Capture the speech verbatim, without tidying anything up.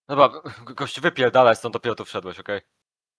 Dobra, go gościu wypierdalaj stąd, dopiero tu wszedłeś, okej?